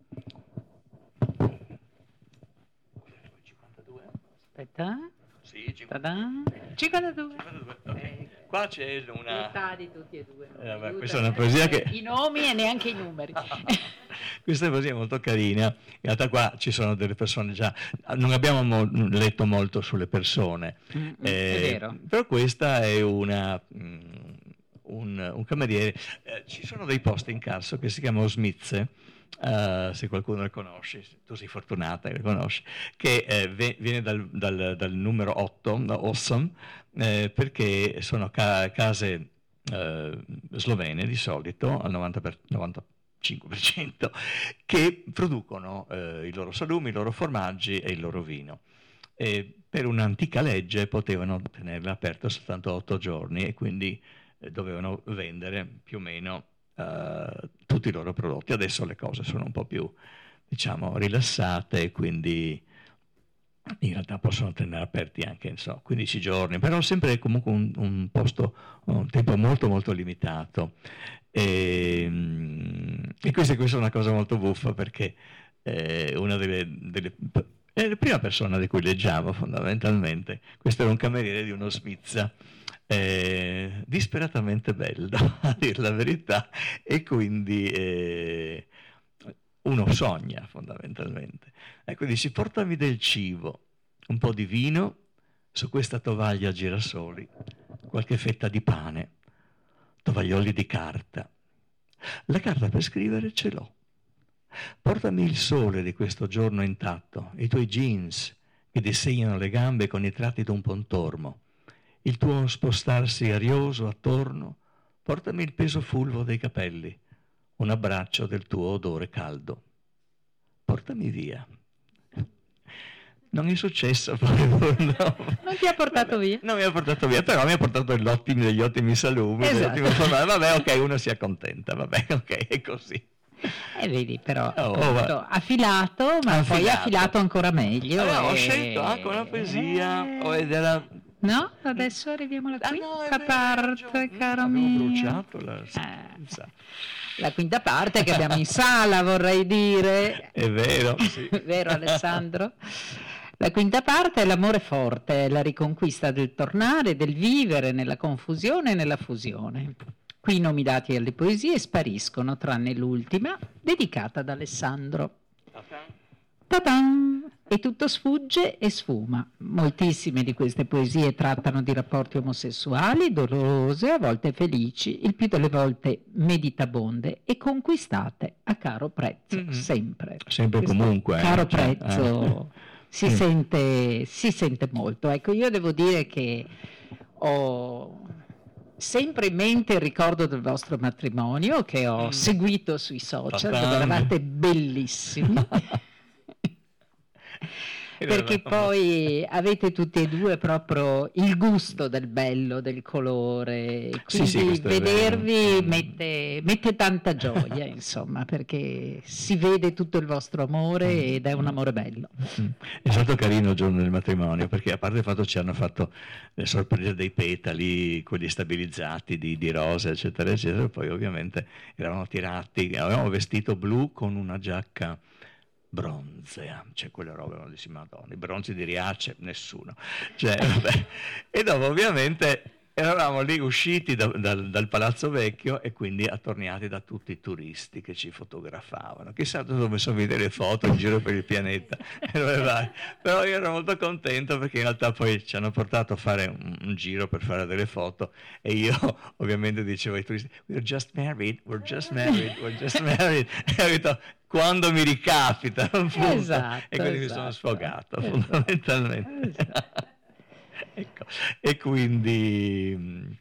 Aspetta. Sì, cinquantadue. cinquantadue. cinquantadue. Okay. Qua c'è una... Metà di tutti e due. Eh, vabbè, questa è una poesia che... I nomi e neanche i numeri. Questa è una poesia molto carina. In realtà qua ci sono delle persone già... Non abbiamo mo- letto molto sulle persone. Mm, eh, è vero. Però questa è una... Mm, un, un cameriere. Eh, ci sono dei posti in Carso che si chiamano Smizze. Uh, se qualcuno le conosce, tu sei fortunata che le conosci, che eh, v- viene dal, dal, dal numero otto, da Awesome, eh, perché sono ca- case eh, slovene di solito, al novanta per, novantacinque per cento, che producono eh, i loro salumi, i loro formaggi e il loro vino. E per un'antica legge potevano tenerla aperta soltanto otto giorni e quindi eh, dovevano vendere più o meno Uh, tutti i loro prodotti. Adesso le cose sono un po' più, diciamo, rilassate e quindi in realtà possono tenere aperti anche, insomma, quindici giorni, però sempre comunque un, un posto, un tempo molto molto limitato. E, e questa, questa è una cosa molto buffa perché eh, una delle, delle è la prima persona di cui leggiamo fondamentalmente. Questo era un cameriere di uno Smizza. Eh, disperatamente bello, a dir la verità, e quindi eh, uno sogna fondamentalmente. Ecco, dici, portami del cibo, un po' di vino, su questa tovaglia a girasoli, qualche fetta di pane, tovaglioli di carta. La carta per scrivere ce l'ho. Portami il sole di questo giorno intatto, i tuoi jeans che disegnano le gambe con i tratti d'un pontormo, il tuo spostarsi arioso attorno, portami il peso fulvo dei capelli, un abbraccio del tuo odore caldo. Portami via. Non è successo poi. No. Non ti ha portato Vabbè, via? Non mi ha portato via, però mi ha portato gli ottimi, degli ottimi salumi, Esatto. degli ottimi vabbè, ok, uno si accontenta, vabbè, ok, è così. E vedi, però, Oh, appunto, oh, affilato, ma Affilato. poi affilato ancora meglio. Allora, ho e- scelto anche una poesia, oh, ed era... No, adesso arriviamo alla Ah, quinta no, è vero, hai parte, ragione. caro Abbiamo mio. bruciato la Eh. stanza. La quinta parte che abbiamo in sala, vorrei dire. È vero, sì. Vero Alessandro? La quinta parte è l'amore forte, la riconquista del tornare, del vivere nella confusione e nella fusione. Qui i nomi dati alle poesie spariscono, tranne l'ultima, dedicata ad Alessandro. Ta-tan! E tutto sfugge e sfuma. Moltissime di queste poesie trattano di rapporti omosessuali, dolorose, a volte felici, il più delle volte meditabonde e conquistate a caro prezzo, Mm-hmm. sempre. Sempre Questo comunque. eh, Caro cioè, prezzo, eh. si, Mm. sente, si sente molto. Ecco, io devo dire che ho sempre in mente il ricordo del vostro matrimonio che ho Mm. seguito sui social, dove Ta-tan. eravate bellissimi. Perché poi avete tutti e due proprio il gusto del bello, del colore, Sì, quindi sì, questo è vedervi vero. mette, mette tanta gioia, insomma, perché si vede tutto il vostro amore ed è un amore bello. Mm. È stato carino il giorno del matrimonio perché a parte il fatto che ci hanno fatto le sorprese dei petali, quelli stabilizzati di, di rose eccetera eccetera, poi ovviamente eravamo tirati, avevamo vestito blu con una giacca bronzea, cioè quelle robe, non dici madonna, i bronzi di Riace, nessuno, cioè, vabbè. E dopo ovviamente eravamo lì usciti da, dal, dal Palazzo Vecchio e quindi attorniati da tutti i turisti che ci fotografavano. Chissà dove sono vedere foto in giro per il pianeta. Però io ero molto contento perché in realtà poi ci hanno portato a fare un, un giro per fare delle foto e io ovviamente dicevo ai turisti we're just married, we're just married, we're just married. E ho detto quando mi ricapita, appunto. Esatto, E quindi esatto. mi sono sfogato Esatto. fondamentalmente. Esatto. Ecco. E quindi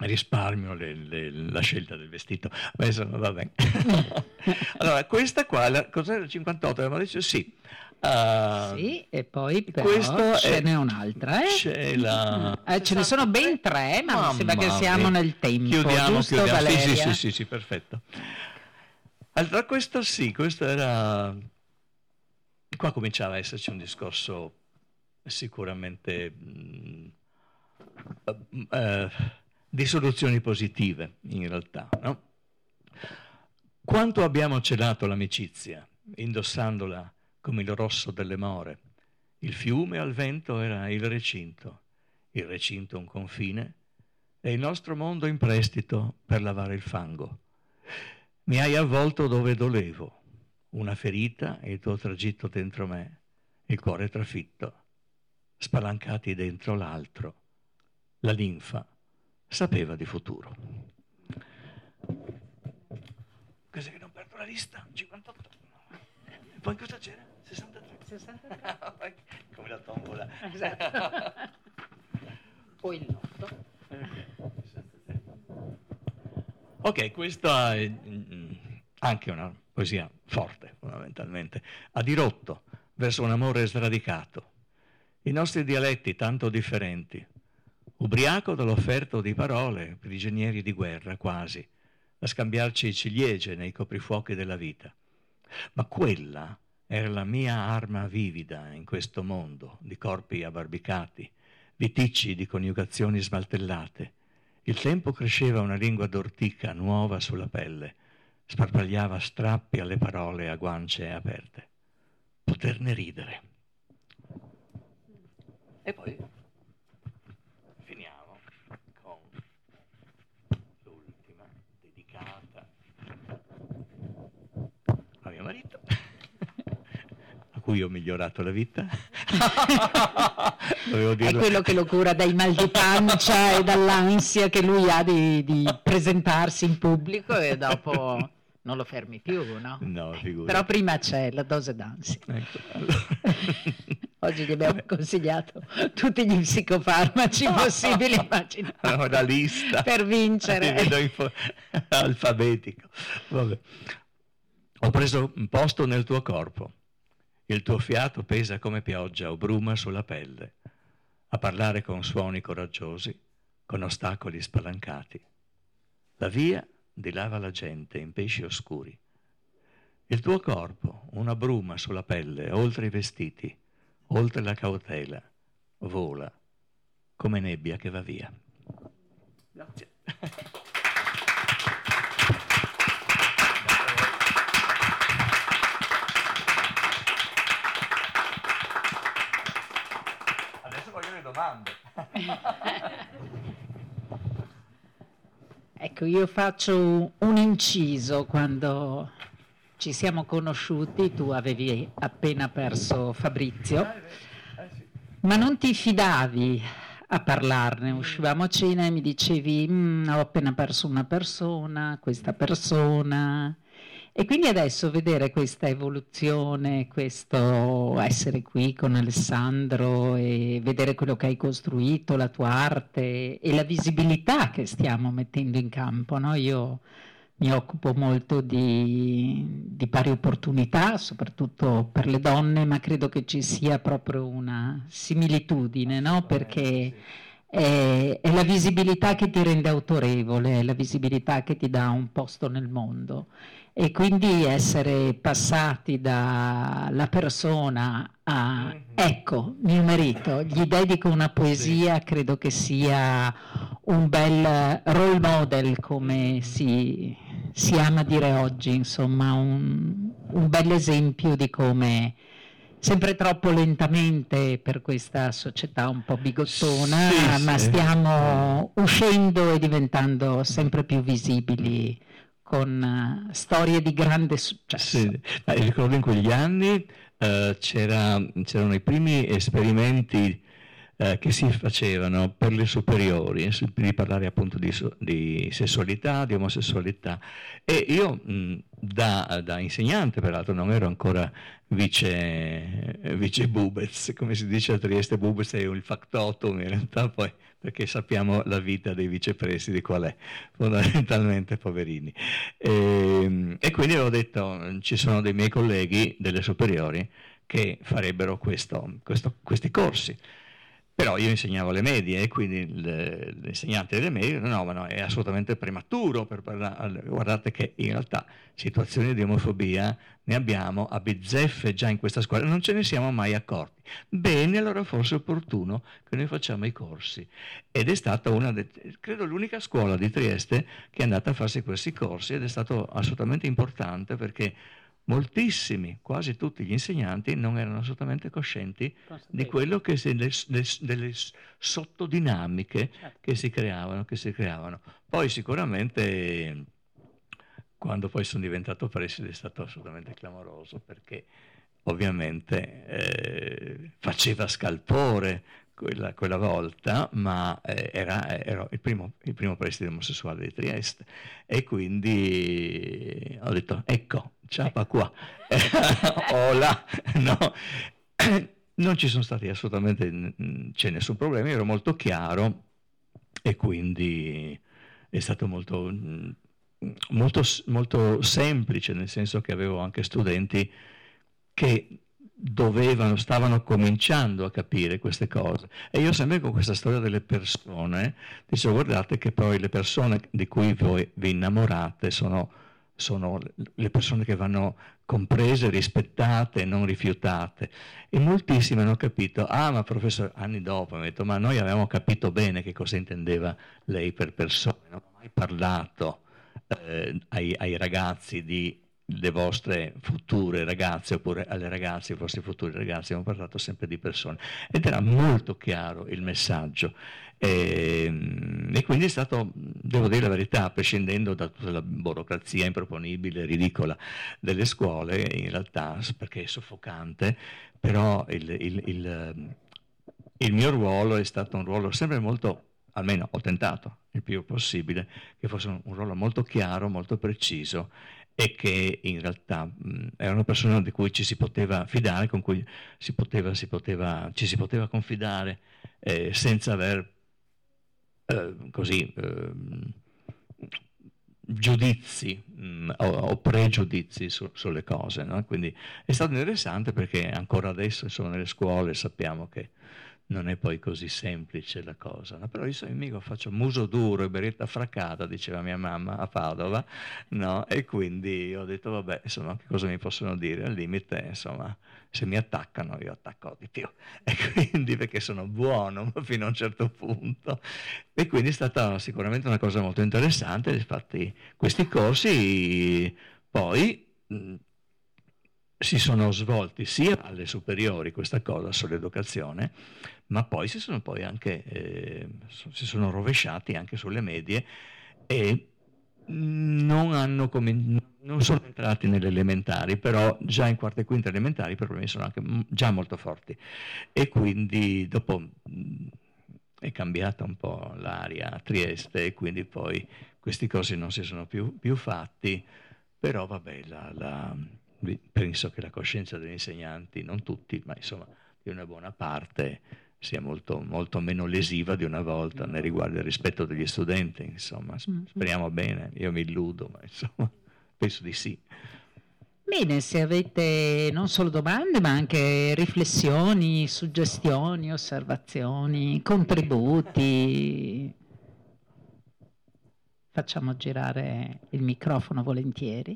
risparmio le, le, la scelta del vestito, ma insomma va bene. Allora, questa qua, la, cos'era il cinquantotto? Avevamo detto sì. Uh, sì, e poi però ce n'è un'altra, eh? C'è la... eh, ce ne sono ben tre, ma mi sembra che siamo nel tempo. Chiudiamo, giusto, chiudiamo. Valeria? Sì, sì, sì, sì, perfetto. Allora, questo sì, questo era... Qua cominciava a esserci un discorso sicuramente mh, uh, uh, di soluzioni positive, in realtà, no? Quanto abbiamo celato l'amicizia, indossandola come il rosso delle more. Il fiume al vento era il recinto, il recinto un confine, e il nostro mondo in prestito per lavare il fango. Mi hai avvolto dove dolevo, una ferita e il tuo tragitto dentro me, il cuore trafitto, spalancati dentro l'altro. La linfa sapeva di futuro. Cos'è che non perdo la lista? cinquantotto. E poi cosa c'era? sessantatré. sessantatré. Come la tombola. Esatto. Poi il lotto. Ok, questa è anche una poesia forte, fondamentalmente. A dirotto, verso un amore sradicato. I nostri dialetti tanto differenti. Ubriaco dall'offerto di parole, prigionieri di guerra quasi, a scambiarci ciliegie nei coprifuochi della vita. Ma quella era la mia arma vivida in questo mondo di corpi abbarbicati, viticci di coniugazioni smaltellate. Il tempo cresceva una lingua d'ortica nuova sulla pelle, sparpagliava strappi alle parole a guance aperte. Poterne ridere. E poi finiamo con l'ultima dedicata a mio marito, a cui ho migliorato la vita. È quello che lo cura dai mal di pancia e dall'ansia che lui ha di, di presentarsi in pubblico e dopo non lo fermi più, no? No, figurati. Però prima c'è la dose d'ansia. Ecco, allora. Oggi gli abbiamo consigliato tutti gli psicofarmaci possibili, immagino. No, la lista. Per vincere. Vedo info- alfabetico. Vabbè. Ho preso un posto nel tuo corpo. Il tuo fiato pesa come pioggia o bruma sulla pelle. A parlare con suoni coraggiosi, con ostacoli spalancati. La via dilava la gente in pesci oscuri. Il tuo corpo, una bruma sulla pelle, oltre i vestiti, oltre la cautela, vola come nebbia che va via. Grazie. Adesso voglio le domande. Ecco, io faccio un inciso. Quando ci siamo conosciuti, tu avevi appena perso Fabrizio, ma non ti fidavi a parlarne. Uscivamo a cena e mi dicevi mm, ho appena perso una persona, questa persona. E quindi adesso vedere questa evoluzione, questo essere qui con Alessandro e vedere quello che hai costruito, la tua arte e la visibilità che stiamo mettendo in campo, no? Io mi occupo molto di, di pari opportunità, soprattutto per le donne, ma credo che ci sia proprio una similitudine, no? Perché è, è la visibilità che ti rende autorevole, è la visibilità che ti dà un posto nel mondo. E quindi essere passati dalla persona a ecco, mio marito, gli dedico una poesia, credo che sia un bel role model, come si, si ama dire oggi, insomma, un, un bel esempio di come sempre troppo lentamente per questa società un po' bigottona, sì, ma sì. Stiamo uscendo e diventando sempre più visibili con uh, storie di grande successo. Sì. Ah, ricordo in quegli anni uh, c'era, c'erano i primi esperimenti eh, che si facevano per le superiori, di parlare appunto di, di sessualità, di omosessualità. E io mh, da, da insegnante, peraltro non ero ancora vice, vice Bubez, come si dice a Trieste, Bubez è il factotum in realtà, poi perché sappiamo la vita dei vicepresidi qual è, fondamentalmente poverini. E, e quindi ho detto, ci sono dei miei colleghi delle superiori che farebbero questo, questo, questi corsi. Però io insegnavo alle medie e quindi l'insegnante delle medie no, ma no, è assolutamente prematuro per parlare. Guardate che in realtà situazioni di omofobia ne abbiamo a bizzeffe già in questa scuola, non ce ne siamo mai accorti. Bene, allora forse è opportuno che noi facciamo i corsi. Ed è stata una, de, credo l'unica scuola di Trieste che è andata a farsi questi corsi ed è stato assolutamente importante perché moltissimi, quasi tutti gli insegnanti non erano assolutamente coscienti di quello che si, le, le, delle sottodinamiche certo. che si creavano, che si creavano. Poi sicuramente quando poi sono diventato preside è stato assolutamente clamoroso perché ovviamente eh, faceva scalpore quella, quella volta, ma eh, era, era il, primo, il primo preside omosessuale di Trieste e quindi ho detto ecco, ciapa qua, hola, no, non ci sono stati assolutamente, c'è nessun problema, ero molto chiaro e quindi è stato molto, molto, molto semplice, nel senso che avevo anche studenti che dovevano, stavano cominciando a capire queste cose. E io sempre con questa storia delle persone, dicevo guardate che poi le persone di cui voi vi innamorate sono, sono le persone che vanno comprese, rispettate, non rifiutate. E moltissimi hanno capito, ah ma professore, anni dopo mi ha detto, ma noi avevamo capito bene che cosa intendeva lei per persone, non ho mai parlato eh, ai, ai ragazzi di le vostre future ragazze oppure alle ragazze, i vostri futuri ragazzi, abbiamo parlato sempre di persone ed era molto chiaro il messaggio e, e quindi è stato, devo dire la verità, prescindendo da tutta la burocrazia improponibile, ridicola delle scuole, in realtà perché è soffocante, però il, il, il, il mio ruolo è stato un ruolo sempre molto, almeno ho tentato il più possibile, che fosse un, un ruolo molto chiaro, molto preciso e che in realtà mh, era una persona di cui ci si poteva fidare, con cui si poteva, si poteva, ci si poteva confidare eh, senza aver eh, così eh, giudizi mh, o, o pregiudizi su, sulle cose, no? Quindi è stato interessante perché ancora adesso insomma, nelle scuole sappiamo che non è poi così semplice la cosa, no? Però io sono amico, faccio muso duro e beretta fraccata, diceva mia mamma a Padova, no? E quindi ho detto vabbè, insomma, che cosa mi possono dire? Al limite, insomma, se mi attaccano io attacco di più, e quindi perché sono buono fino a un certo punto. E quindi è stata sicuramente una cosa molto interessante, infatti questi corsi poi mh, si sono svolti sia alle superiori questa cosa sull'educazione, ma poi si sono poi anche eh, si sono rovesciati anche sulle medie e non hanno come, non sono entrati nelle elementari, però già in quarta e quinta elementari i problemi sono anche già molto forti e quindi dopo mh, è cambiata un po' l'aria a Trieste e quindi poi questi corsi non si sono più, più fatti, però vabbè la, la penso che la coscienza degli insegnanti, non tutti, ma insomma di una buona parte, sia molto, molto meno lesiva di una volta nei riguardi del rispetto degli studenti, insomma, speriamo bene, io mi illudo, ma insomma, penso di sì. Bene, se avete non solo domande, ma anche riflessioni, suggestioni, osservazioni, contributi, facciamo girare il microfono volentieri.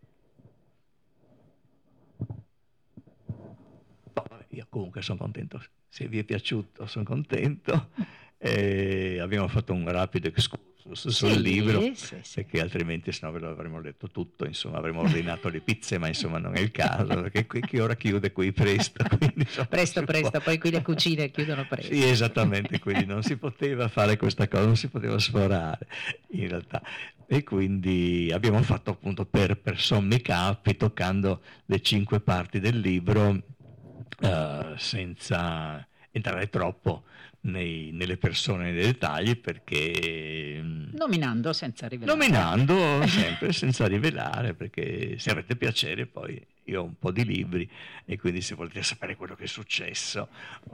Io comunque sono contento, se vi è piaciuto sono contento, e abbiamo fatto un rapido excursus sul sì, libro, sì, sì. Perché altrimenti sennò ve lo avremmo letto tutto, insomma avremmo ordinato le pizze, ma insomma non è il caso, perché qui che ora chiude qui presto. Quindi, insomma, presto, presto, può... poi qui le cucine chiudono presto. Sì, esattamente, quindi non si poteva fare questa cosa, non si poteva sforare in realtà. E quindi abbiamo fatto appunto per, per sommi capi, toccando le cinque parti del libro, Uh, senza entrare troppo nei, nelle persone, nei dettagli, perché nominando senza rivelare, nominando sempre senza rivelare, perché se avete piacere, poi io ho un po' di libri e quindi se volete sapere quello che è successo,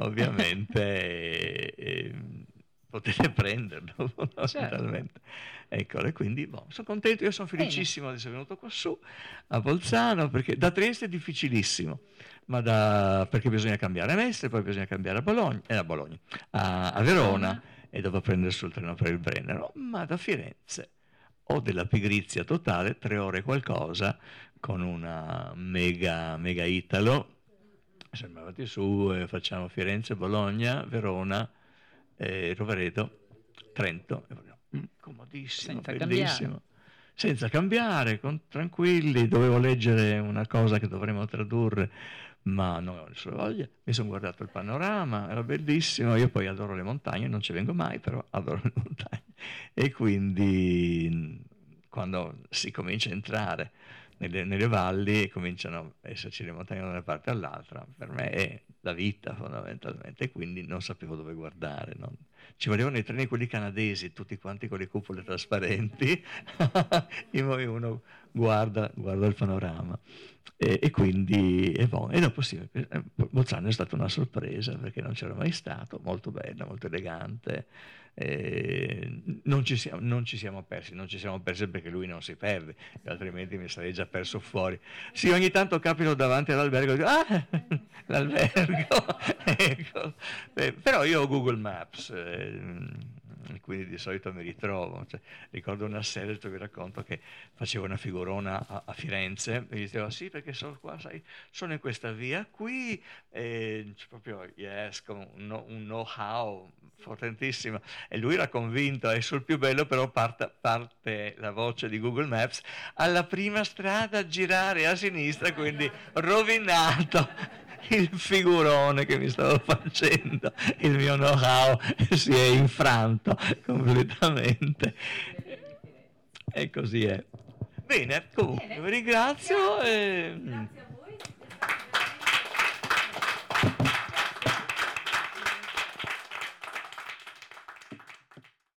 ovviamente eh, potete prenderlo fondamentalmente. Ecco, e quindi boh, sono contento, io sono felicissimo di essere venuto qua su a Bolzano, perché da Trieste è difficilissimo, ma da, perché bisogna cambiare a Mestre, poi bisogna cambiare a Bologna, eh, a, Bologna a, a Verona, e dopo prendere sul treno per il Brennero, ma da Firenze ho della pigrizia totale, tre ore e qualcosa, con una mega, mega Italo, siamo andati su e facciamo Firenze, Bologna, Verona, eh, Rovereto, Trento, comodissimo, senza bellissimo. Cambiare. Senza cambiare, con, tranquilli, dovevo leggere una cosa che dovremmo tradurre, ma non avevo nessuna voglia, mi sono guardato il panorama, era bellissimo, io poi adoro le montagne, non ci vengo mai, però adoro le montagne, e quindi quando si comincia a entrare nelle, nelle valli e cominciano a esserci le montagne da una parte all'altra, per me è la vita fondamentalmente, e quindi non sapevo dove guardare, no? Ci volevano i treni quelli canadesi, tutti quanti con le cupole trasparenti, e poi uno guarda, guarda il panorama, e, e quindi e bon, e dopo sì, Bolzano è stata una sorpresa perché non c'era mai stato, molto bella, molto elegante, e non, ci siamo, non ci siamo persi, non ci siamo persi perché lui non si perde, altrimenti mi sarei già perso fuori. Sì, ogni tanto capito davanti all'albergo e dico, ah, l'albergo, ecco. Beh, però io ho Google Maps, eh, quindi di solito mi ritrovo. Cioè, ricordo una sera, vi racconto, che facevo una figurona a, a Firenze e gli dicevo sì, perché sono qua, sai, sono in questa via qui, e c'è proprio yes, con un, un know-how potentissimo, e lui era convinto, è sul più bello, però parte, parte la voce di Google Maps, alla prima strada a girare a sinistra, quindi rovinato il figurone che mi stavo facendo, il mio know-how si è infranto completamente, e così è. Bene, comunque vi ringrazio e...